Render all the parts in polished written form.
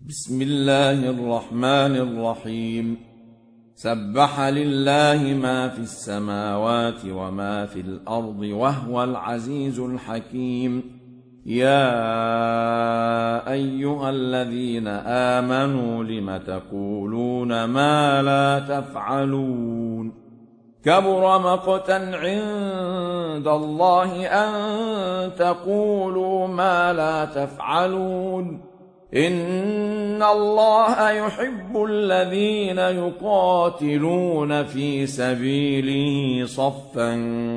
بسم الله الرحمن الرحيم. سبح لله ما في السماوات وما في الأرض وهو العزيز الحكيم. يا أيها الذين آمنوا لم تقولون ما لا تفعلون؟ كبر مقتا عند الله أن تقولوا ما لا تفعلون. إن الله يحب الذين يقاتلون في سبيله صفا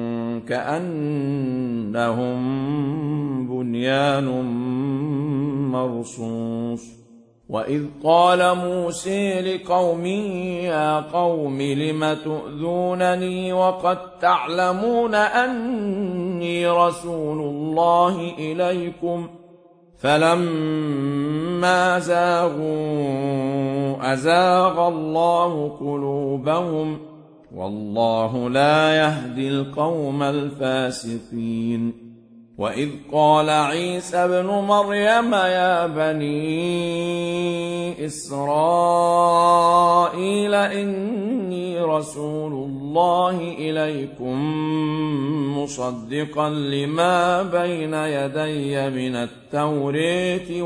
كأنهم بنيان مرصوص. وإذ قال موسى لقومه يا قوم لم تؤذونني وقد تعلمون أني رسول الله إليكم فلما زاغوا أزاغ الله قلوبهم والله لا يهدي القوم الفاسقين. وإذ قال عيسى ابن مريم يا بني إسرائيل إني رسول الله إليكم مصدقا لما بين يدي من التوراة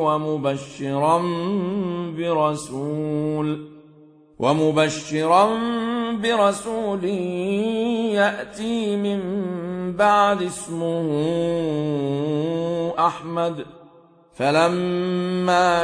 ومبشرا برسول يأتي من بعد اسمه أحمد. فلما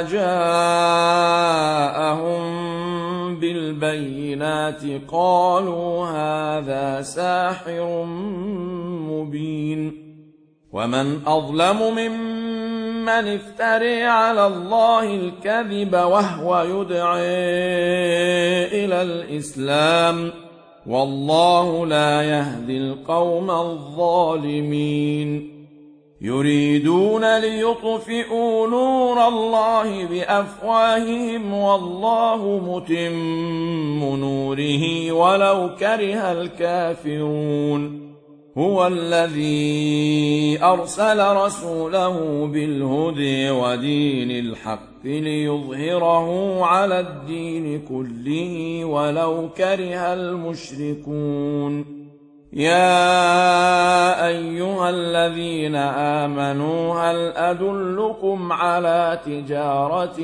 جاءهم بالبينات قالوا هذا ساحر مبين. ومن أظلم ممن افترى على الله الكذب وهو يدعى إلى الإسلام والله لا يهدي القوم الظالمين. يريدون ليطفئوا نور الله بأفواههم والله متم نوره ولو كره الكافرون. هو الذي أرسل رسوله بالهدى ودين الحق ليظهره على الدين كله ولو كره المشركون. يا أيها الذين آمنوا هل أدلكم على تجارة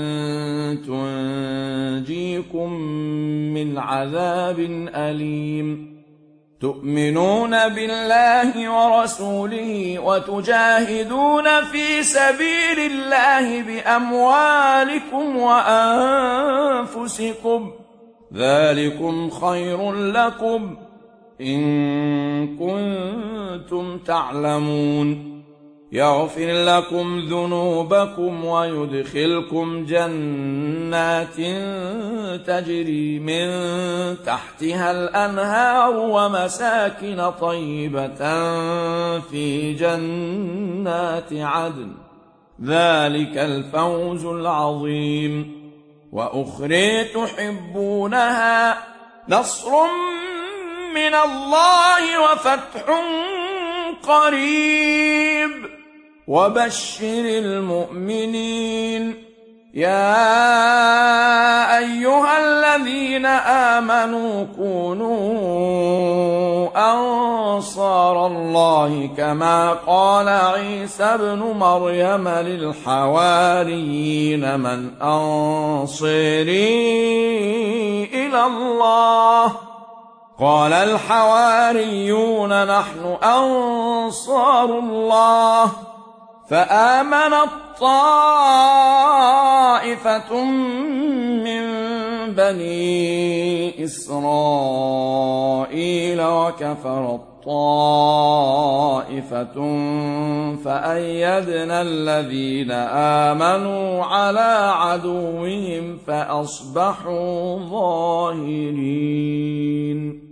تنجيكم من عذاب أليم؟ تؤمنون بالله ورسوله وتجاهدون في سبيل الله بأموالكم وأنفسكم ذلكم خير لكم إن كنتم تعلمون. يغفر لكم ذنوبكم ويدخلكم جنات تجري من تحتها الأنهار ومساكن طيبة في جنات عدن ذلك الفوز العظيم. وأخرى تحبونها نصر من الله وفتح قريب وبشر المؤمنين. يا أيها الذين آمنوا كونوا أنصار الله كما قال عيسى ابن مريم للحواريين من أنصاري إلى الله؟ قال الحواريون نحن أنصار الله. فآمنت طائفة من بني إسرائيل وكفرت طائفة فأيدنا الذين آمنوا على عدوهم فأصبحوا ظاهرين.